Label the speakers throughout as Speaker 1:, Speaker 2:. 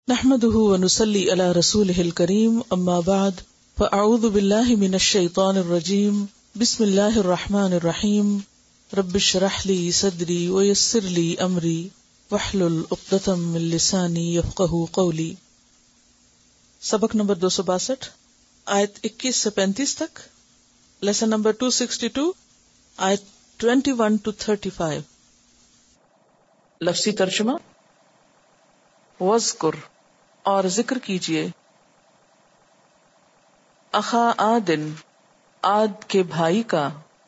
Speaker 1: نحمده ونصلي على رسوله الكريم اما بعد فاعوذ بالله من الشيطان الرجيم بسم الله الرحمن الرحيم رب اشرح لي صدري ويسر لي امري واحلل عقدة من لساني يفقهوا قولي۔ سبق نمبر 262 آیت 21 سے 35 تک، لیسن نمبر 262 آیت 21 to 35۔ لفظی ترجمہ، وذکر اور ذکر کیجئے، اخا عادن عاد کے بھائی کا،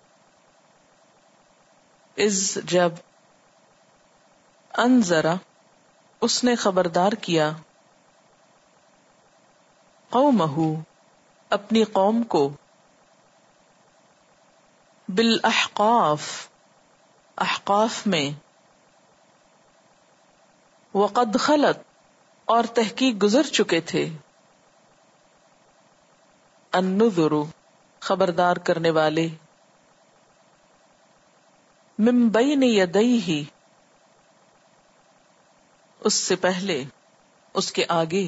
Speaker 1: اذ جب، انذر اس نے خبردار کیا، قومہ اپنی قوم کو، بالاحقاف احقاف میں، وقد خلت اور تحقیق گزر چکے تھے، النذر خبردار کرنے والے، من بین یدیہ اس سے پہلے، اس کے آگے،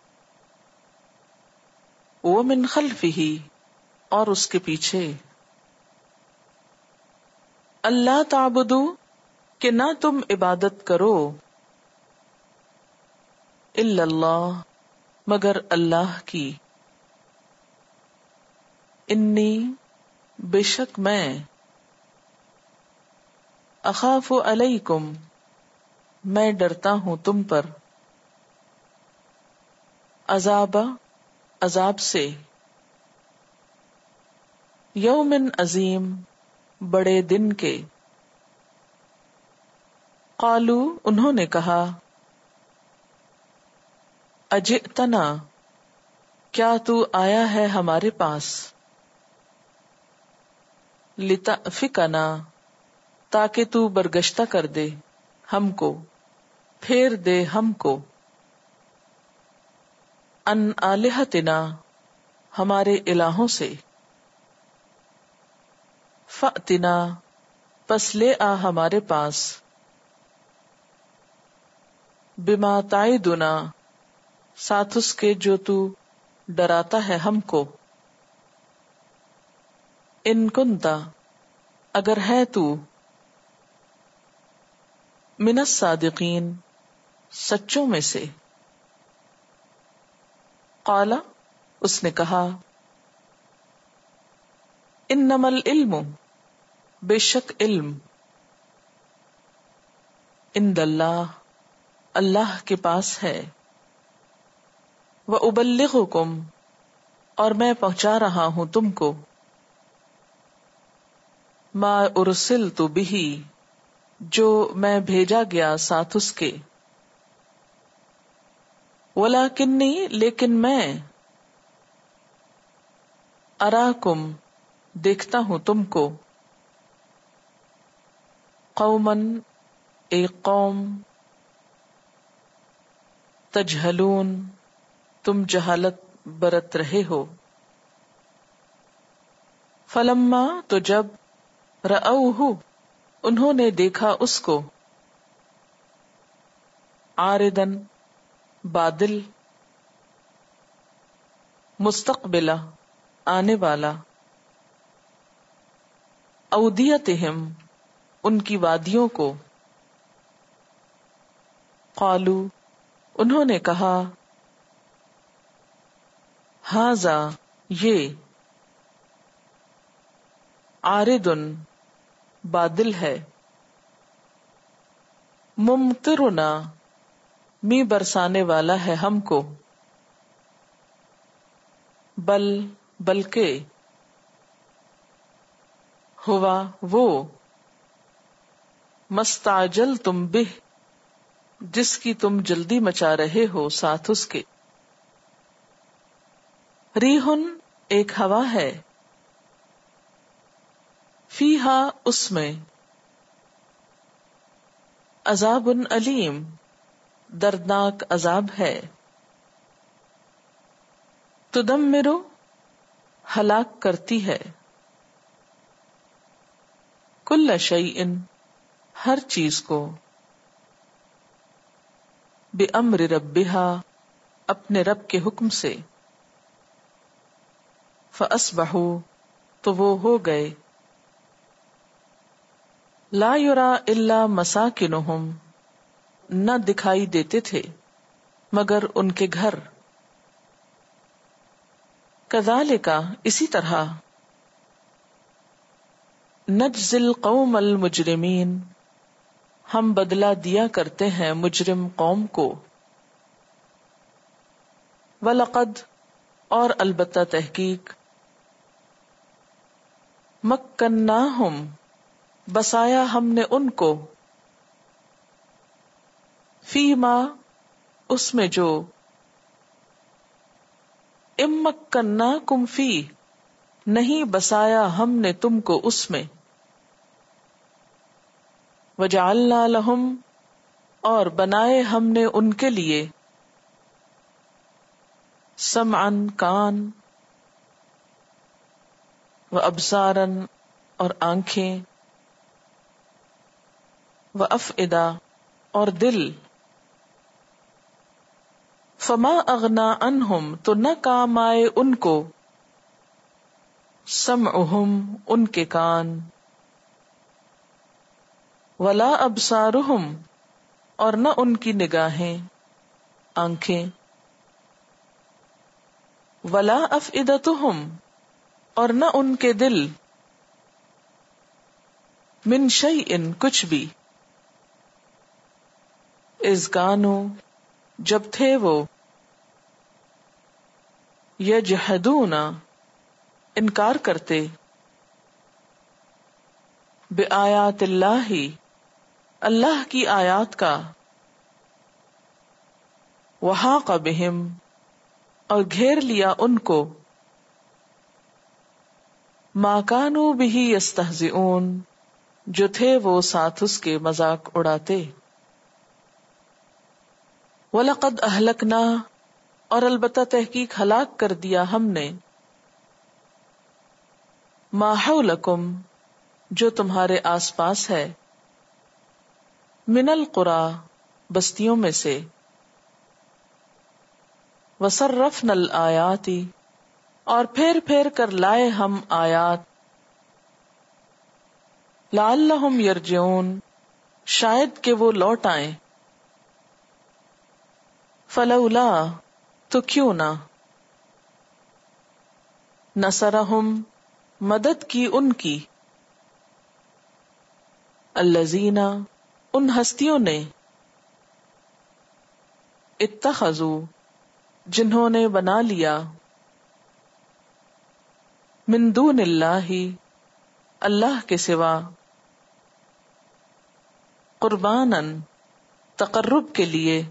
Speaker 1: ومن خلفہ اور اس کے پیچھے، اللہ تعبدوا کہ نہ تم عبادت کرو، الا اللہ مگر اللہ کی، انی بے شک میں، اخاف علیکم میں ڈرتا ہوں تم پر، عذاب عذاب سے، یوم عظیم بڑے دن کے، قالو انہوں نے کہا، اجئتنا کیا تو آیا ہے ہمارے پاس، لتأفکنا تاکہ تو برگشتہ کر دے ہم کو، پھیر دے ہم کو، ان آلہتنا ہمارے الہوں سے، فأتنا پس لے آ ہمارے پاس، بما تعدنا ساتھ اس کے جو تو ڈراتا ہے ہم کو، ان کنتا اگر ہے تو، من الصادقین سچوں میں سے، قال اس نے کہا، انما العلم بے شک علم، عند اللہ اللہ کے پاس ہے، وَأُبَلِّغُكُمْ اور میں پہنچا رہا ہوں تم کو، ما ارسلت بہ جو میں بھیجا گیا ساتھ اس کے، وَلَكِنِّي لیکن میں، اراکم دیکھتا ہوں تم کو، قوماً ایک قوم، تجہلون تم جہالت برت رہے ہو، فلما تو جب، رأوہ انہوں نے دیکھا اس کو، عارضاً بادل، مستقبلا آنے والا، اودیتہم ان کی وادیوں کو، قالو انہوں نے کہا، ھذا یہ، عارض بادل ہے، ممطرنا می برسانے والا ہے ہم کو، بل بلکہ، ہوا وہ، مستعجلتم بہ جس کی تم جلدی مچا رہے ہو ساتھ اس کے، ریحن ایک ہوا ہے، فیہا اس میں، عذاب علیم دردناک عذاب ہے، تدمر ہلاک کرتی ہے، کل شیء ہر چیز کو، بِأَمْرِ رَبِّهَا اپنے رب کے حکم سے. فَأَصْبَحُوا تو وہ ہو گئے. لا یرا الا مساکنہم نہ دکھائی دیتے تھے مگر ان کے گھر. کذالک اسی طرح نجزی القوم المجرمین ہم بدلہ دیا کرتے ہیں مجرم قوم کو. وَلَقَدْ اور البتہ تحقیق مَكَّنَّاهُمْ بسایا ہم نے ان کو فیما اس میں جو اِمَّكَّنَّاكُمْ فی نہیں بسایا ہم نے تم کو اس میں. وَجَعَلْنَا لَهُمْ اور بنائے ہم نے ان کے لیے سمعاً کان وابصاراً اور آنکھیں وافئدہ اور دل. فما اغنا عنہم تو نہ کام آئے ان کو سمعہم ان کے کان ولا ابصارہم اور نہ ان کی نگاہیں آنکھیں ولا افئدتہم اور نہ ان کے دل من شیء کچھ بھی اذ کانوا جب تھے وہ یجحدون انکار کرتے بآیات اللہ اللہ کی آیات کا وحاق بہم اور گھیر لیا ان کو ما کانوا بہ یستہزئون جو تھے وہ ساتھ اس کے مذاق اڑاتے. وَلَقَدْ أَهْلَكْنَا اور البتہ تحقیق ہلاک کر دیا ہم نے مَا حَوْلَكُمْ جو تمہارے آس پاس ہے مِنَ الْقُرَى بستیوں میں سے. وَصَرَّفْنَا الْآيَاتِ اور پھیر پھیر کر لائے ہم آیات لعلہم یرجعون شاید کہ وہ لوٹ آئیں. فلولا تو کیوں نہ نصرہم مدد کی ان کی الذین ان ہستیوں نے اتخذوا جنہوں نے بنا لیا من دون اللہ اللہ کے سوا قرباناً تقرب کے لیے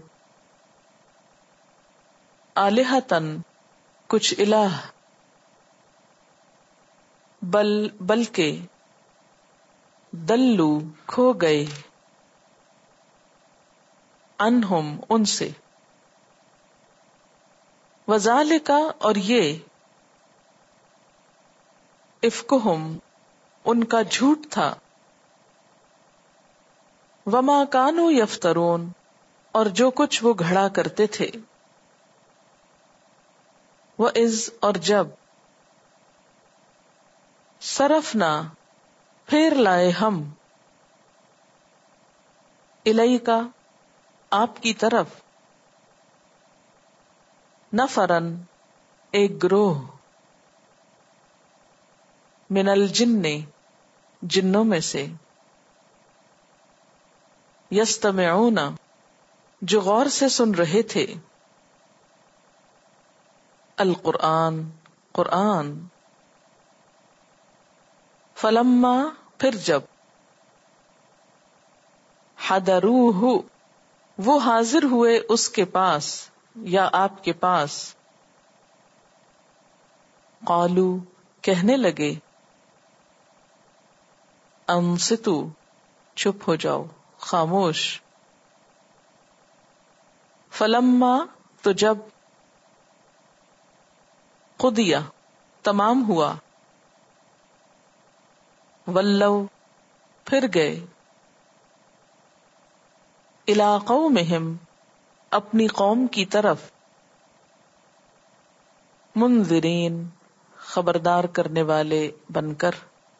Speaker 1: آلہتاً کچھ الہ بلکہ دلو کھو گئے انہم ان سے. وذالک اور یہ افکہم ان کا جھوٹ تھا وما کانوا یفترون اور جو کچھ وہ گھڑا کرتے تھے. وَإِذْ اور جب صرفنا پھیر لائے ہم الیکا آپ کی طرف نفرن ایک گروہ من الجن جنوں میں سے یستمعون جو غور سے سن رہے تھے القرآن قرآن. فلما پھر جب حضروہ وہ حاضر ہوئے اس کے پاس یا آپ کے پاس قالو کہنے لگے انصتو چپ ہو جاؤ خاموش. فلما تو جب قضیہ تمام ہوا ولو پھر گئے الی قومہم اپنی قوم کی طرف منذرین خبردار کرنے والے بن کر.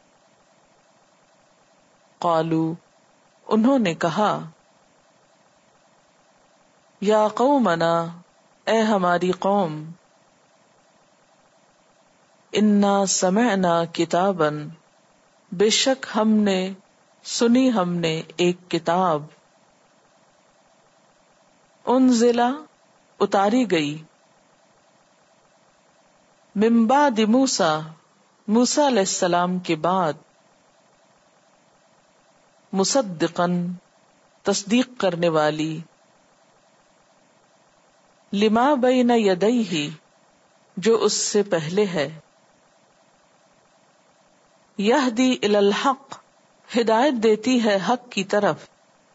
Speaker 1: قالو انہوں نے کہا یا قومنا اے ہماری قوم انا سمعنا کتابا بے شک ہم نے ایک کتاب انزلا اتاری گئی من بعد موسیٰ موسیٰ علیہ السلام کے بعد مصدقاً تصدیق کرنے والی لما بین یدیہ جو اس سے پہلے ہے یہدی الی الحق ہدایت دیتی ہے حق کی طرف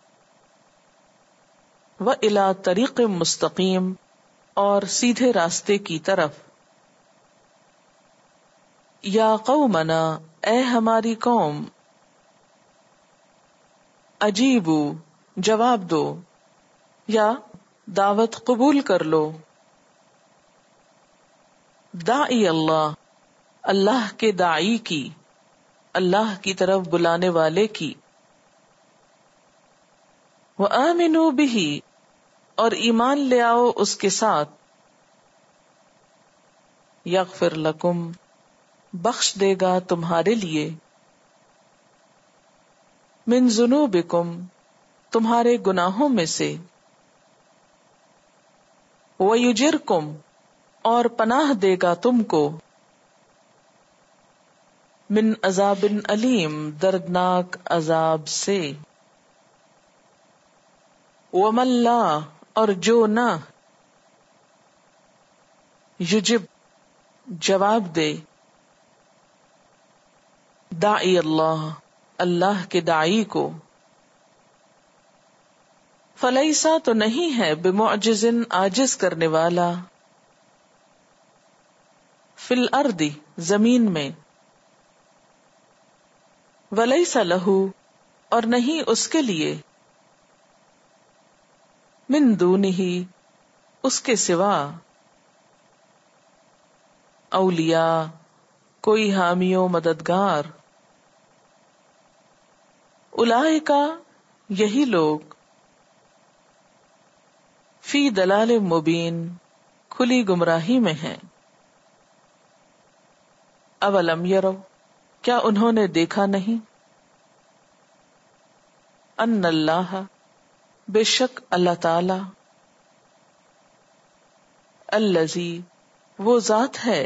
Speaker 1: وإلی طریق مستقیم اور سیدھے راستے کی طرف. یا قومنا اے ہماری قوم اجیبو جواب دو یا دعوت قبول کر لو داعی اللہ اللہ کے داعی کی اللہ کی طرف بلانے والے کی وآمنوا بہ اور ایمان لے آؤ اس کے ساتھ یغفر لکم بخش دے گا تمہارے لیے من ذنوبکم تمہارے گناہوں میں سے ویجرکم اور پناہ دے گا تم کو من عذاب علیم دردناک عذاب سے ومن لا اور جو نہ یجب جواب دے داعی اللہ اللہ کے داعی کو فلیسا تو نہیں ہے بمعجز عاجز کرنے والا فی الارض زمین میں ولیس لہ اور نہیں اس کے لیے من دونہ اس کے سوا اولیاء کوئی حامی و مددگار اولئک یہی لوگ فی دلال مبین کھلی گمراہی میں ہیں. اولم یرو کیا انہوں نے دیکھا نہیں ان اللہ بے شک اللہ تعالی الذی وہ ذات ہے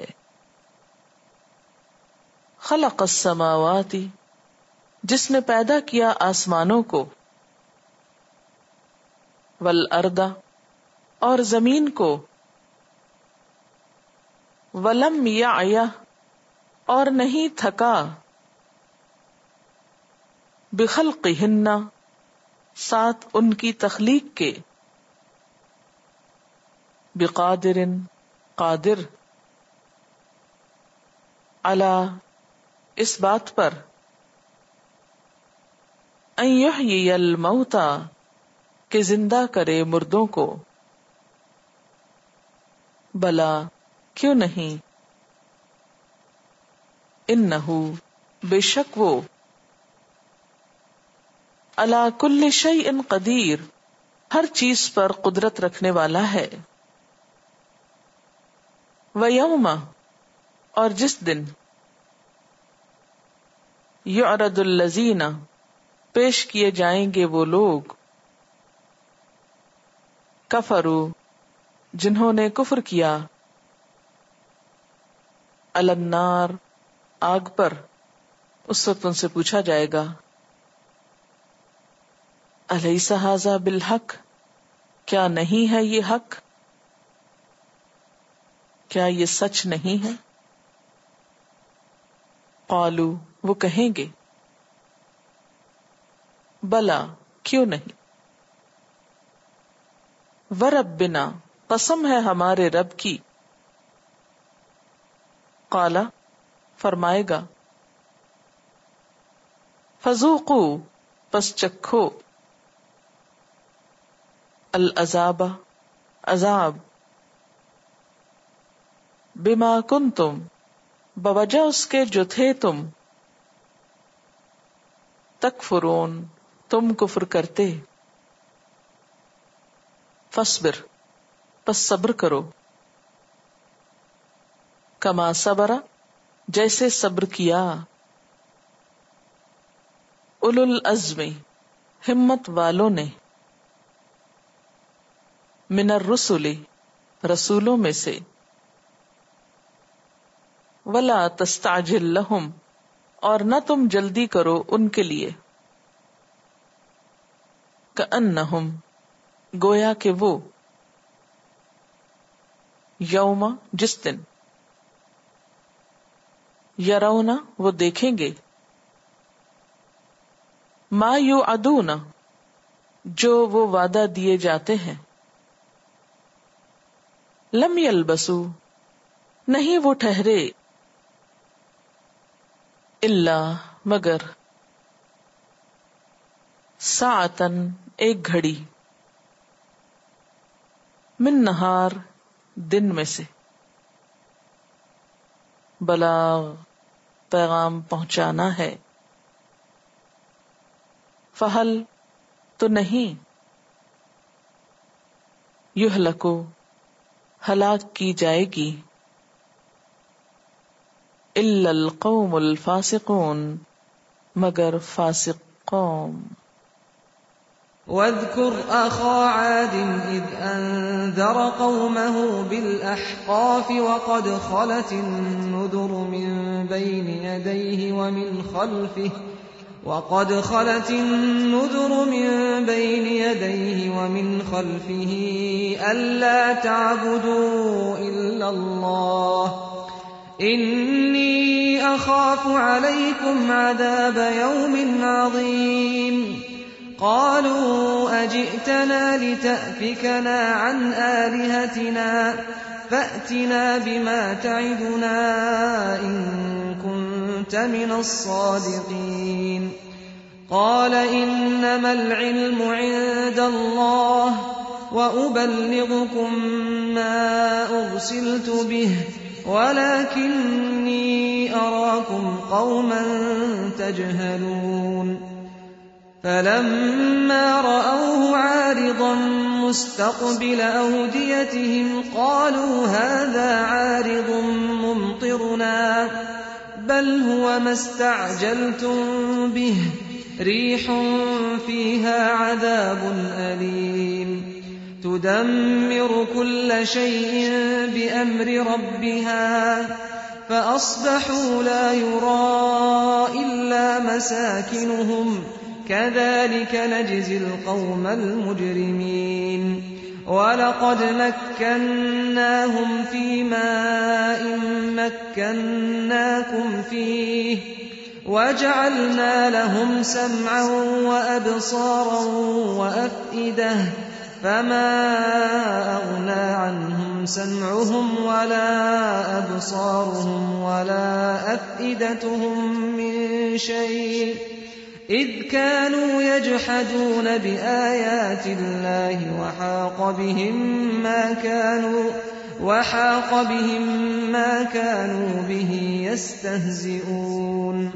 Speaker 1: خلق السماوات جس نے پیدا کیا آسمانوں کو والارض اور زمین کو ولم یعی اور نہیں تھکا بخلقہن ساتھ ان کی تخلیق کے بقادر قادر علی اس بات پر ان یحیی الموتى کہ زندہ کرے مردوں کو بلا کیوں نہیں انہو بے شک وہ علی کل شیء قدیر ہر چیز پر قدرت رکھنے والا ہے. ویوم اور جس دن یعرض الذین پیش کیے جائیں گے وہ لوگ کفروا جنہوں نے کفر کیا علی النار آگ پر اس وقت ان سے پوچھا جائے گا الیس ھذا بالحق کیا نہیں ہے یہ حق کیا یہ سچ نہیں ہے قالو وہ کہیں گے بلا کیوں نہیں وربنا قسم ہے ہمارے رب کی قالا فرمائے گا فذوقوا پس چکھو العذاب عذاب बिमा कुंतुम, बवजह उसके जो थे तुम, तकफुरून, तुम कुफ्र करते। फस्बिर, बस सब्र करो। कमा सबरा, जैसे सब्र किया। उलुल अज़्मी, हिम्मत वालों ने। मिनर रुसुली, रसूलों में से। वला तस्ताजिल लहुम, और न तुम जल्दी करो उनके लिए। कअन्नहुम, गोया के वो। यौमा, जिस दिन। यरौना, वो देखेंगे। मा युअदूना, जो वो वादा दिए जाते हैं। लम यल्बसू, नहीं वो ठहरे। इल्ला, मगर। साअतन, एक घड़ी। मिन नहार, दिन में से। बलाग, पैगाम पहुंचाना है। फहल, तो नहीं। युहलको, हलाक की जाएगी। इल्लल कौमुल फासिकून, मगर फासिक कौम।
Speaker 2: واذكر أخا عاد إذ أنذر قومه بالأحقاف وقد خلت النذر من بين يديه ومن خلفه ألا تعبدوا إلا الله إني أخاف عليكم عذاب يوم عظيم قالوا أجئتنا لتأفكنا عن آلهتنا فأتنا بما تعدنا إن كنت من الصادقين قال إنما العلم عند الله وأبلغكم ما أرسلت به ولكني أراكم قوما تجهلون فلما رأوه عارضا مستقبل أوديتهم قالوا هذا عارض ممطرنا بل هو ما استعجلتم به ريح فيها عذاب أليم تدمر كل شيء بأمر ربها فأصبحوا لا يرى إلا مساكنهم كذلك نجزي القوم المجرمين ولقد مكناهم في ماء مكناكم فيه وجعلنا لهم سمعا وأبصارا وأفئدة فما أغنى عنهم سمعهم ولا أبصارهم ولا أفئدتهم من شيء إذ كانوا يجحدون بآيات الله وحاق بهم ما كانوا به يستهزئون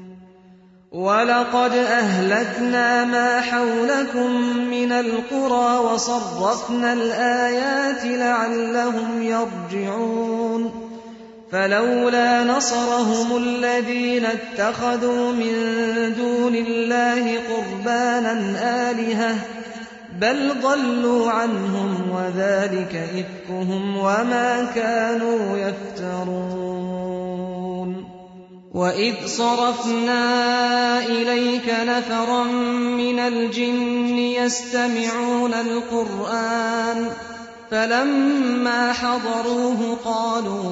Speaker 2: ولقد أهلكنا ما حولكم من القرى وصرفنا الآيات لعلهم يرجعون فلولا نصرهم الذين اتخذوا من دون الله قربانا آلهة بل ضلوا عنهم وذلك إفكهم وما كانوا يفترون وإذ صرفنا إليك نفرا من الجن يستمعون القرآن فلما حضروه قالوا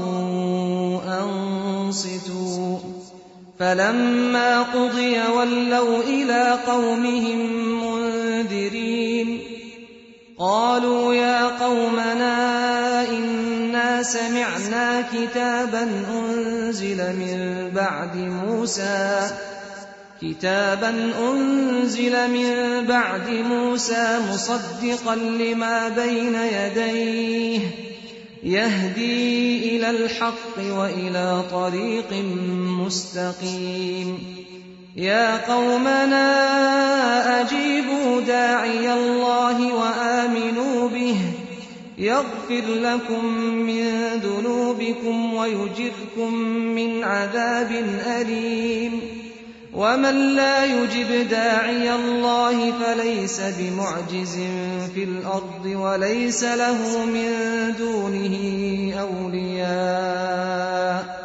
Speaker 2: أنصتوا فلما قضي ولوا إلى قومهم منذرين قالوا يا قومنا إنا سمعنا كتابا أنزل من بعد موسى مصدقا لما بين يديه يهدي إلى الحق وإلى طريق مستقيم يا قومنا أجيبوا داعي الله وآمنوا به يغفر لكم من ذنوبكم ويجركم من عذاب أليم ومن لا يجب داعي الله فليس بمعجز في الأرض وليس له من دونه أولياء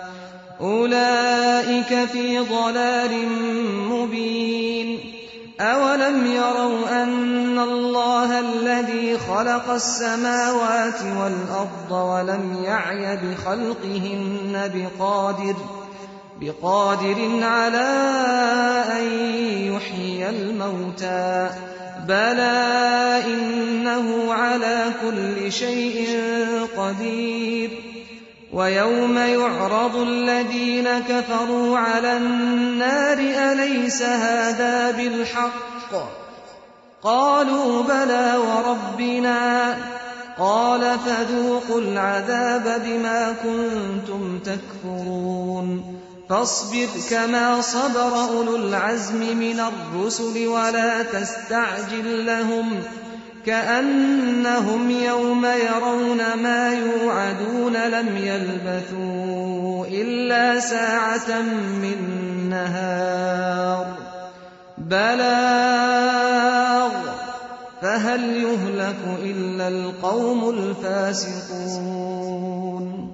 Speaker 2: أولئك في ضلال مبين أولم يروا أن الله الذي خلق السماوات والأرض ولم يعي بخلقهن بقادر على أن يحيي الموتى بلى إنه على كل شيء قدير ويوم يعرض الذين كفروا على النار أليس هذا بالحق قالوا بلى وربنا قال فذوقوا العذاب بما كنتم تكفرون فاصبر كما صبر أولو العزم من الرسل ولا تستعجل لهم كأنهم يوم يرون ما يوعدون لم يلبثوا إلا ساعة من نهار بلاغ فهل يهلك إلا القوم الفاسقون